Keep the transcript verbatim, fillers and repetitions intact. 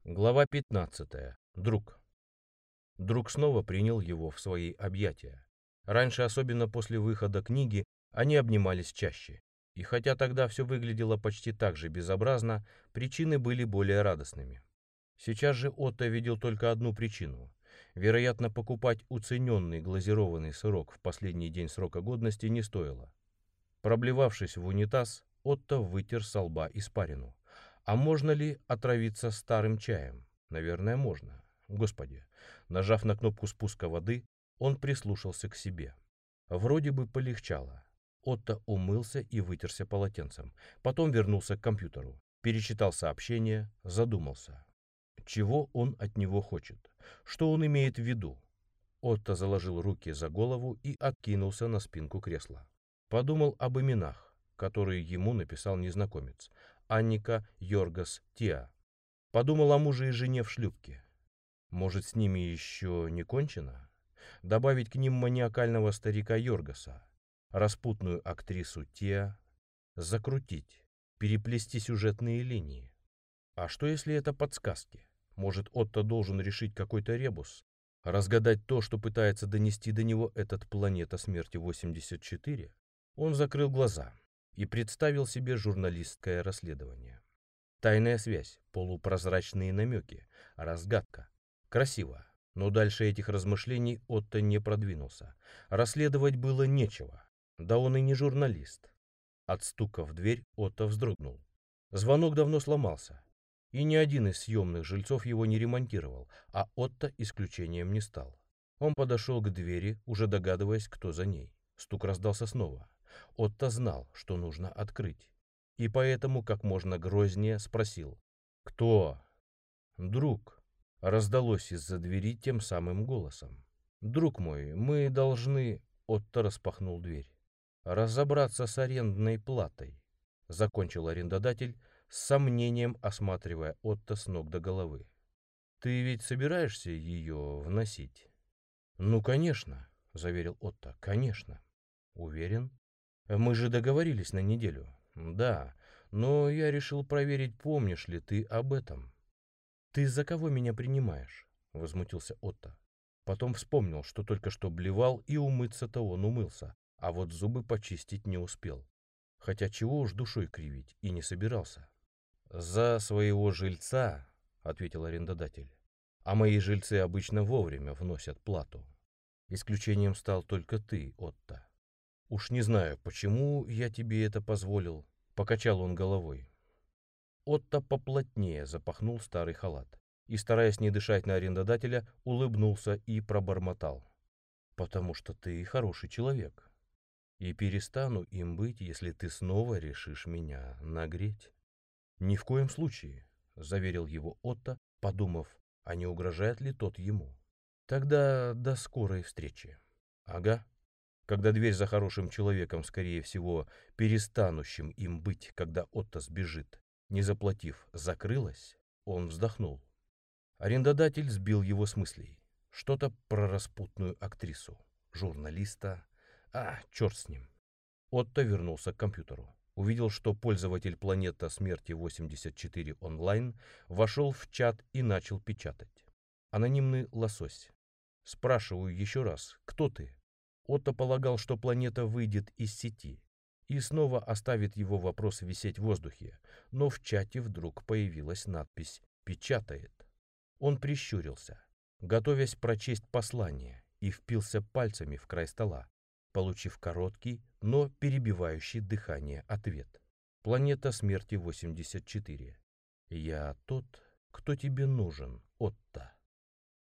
Глава пятнадцатая. Друг. Друг снова принял его в свои объятия. Раньше, особенно после выхода книги, они обнимались чаще. И хотя тогда все выглядело почти так же безобразно, причины были более радостными. Сейчас же Отто видел только одну причину. Вероятно, покупать уцененный глазированный сырок в последний день срока годности не стоило. Проблевавшись в унитаз, Отто вытер со лба испарину. А можно ли отравиться старым чаем? Наверное, можно. Господи. Нажав на кнопку спуска воды, он прислушался к себе. Вроде бы полегчало. Отто умылся и вытерся полотенцем. Потом вернулся к компьютеру. Перечитал сообщение, задумался. Чего он от него хочет? Что он имеет в виду? Отто заложил руки за голову и откинулся на спинку кресла. Подумал об именах, которые ему написал незнакомец. Анника, Йоргас, Тиа. Подумал о муже и жене в шлюпке. Может, с ними еще не кончено? Добавить к ним маниакального старика Йоргаса, распутную актрису Тиа, закрутить, переплести сюжетные линии. А что, если это подсказки? Может, Отто должен решить какой-то ребус, разгадать то, что пытается донести до него этот «Планета смерти восемьдесят четыре»? Он закрыл глаза и представил себе журналистское расследование. Тайная связь, полупрозрачные намеки, разгадка. Красиво, но дальше этих размышлений Отто не продвинулся. Расследовать было нечего, да он и не журналист. От стука в дверь Отто вздрогнул. Звонок давно сломался, и ни один из съемных жильцов его не ремонтировал, а Отто исключением не стал. Он подошел к двери, уже догадываясь, кто за ней. Стук раздался снова. Отто знал, что нужно открыть, и поэтому как можно грознее спросил: «Кто?» «Друг», — раздалось из-за двери тем самым голосом. «Друг мой, мы должны...» — Отто распахнул дверь. «Разобраться с арендной платой», — закончил арендодатель, с сомнением осматривая Отто с ног до головы. «Ты ведь собираешься ее вносить?» «Ну, конечно», — заверил Отто, — «конечно». «Уверен? Мы же договорились на неделю». «Да, но я решил проверить, помнишь ли ты об этом». «Ты за кого меня принимаешь?» — возмутился Отто. Потом вспомнил, что только что блевал, и умыться-то он умылся, а вот зубы почистить не успел. Хотя чего уж душой кривить, и не собирался. «За своего жильца», — ответил арендодатель. «А мои жильцы обычно вовремя вносят плату. Исключением стал только ты, Отто. Уж не знаю, почему я тебе это позволил», — покачал он головой. Отто поплотнее запахнул старый халат и, стараясь не дышать на арендодателя, улыбнулся и пробормотал: «Потому что ты хороший человек, и перестану им быть, если ты снова решишь меня нагреть». «Ни в коем случае», — заверил его Отто, подумав, а не угрожает ли тот ему. «Тогда до скорой встречи». «Ага». Когда дверь за хорошим человеком, скорее всего, перестанущим им быть, когда Отто сбежит, не заплатив, закрылась, он вздохнул. Арендодатель сбил его с мыслей. Что-то про распутную актрису, журналиста. А, черт с ним. Отто вернулся к компьютеру. Увидел, что пользователь «Планета смерти восемьдесят четыре онлайн» вошел в чат и начал печатать. Анонимный лосось. «Спрашиваю еще раз, кто ты?» Отто полагал, что планета выйдет из сети и снова оставит его вопрос висеть в воздухе, но в чате вдруг появилась надпись «Печатает». Он прищурился, готовясь прочесть послание, и впился пальцами в край стола, получив короткий, но перебивающий дыхание ответ. «Планета смерти восемьдесят четыре. Я тот, кто тебе нужен, Отто».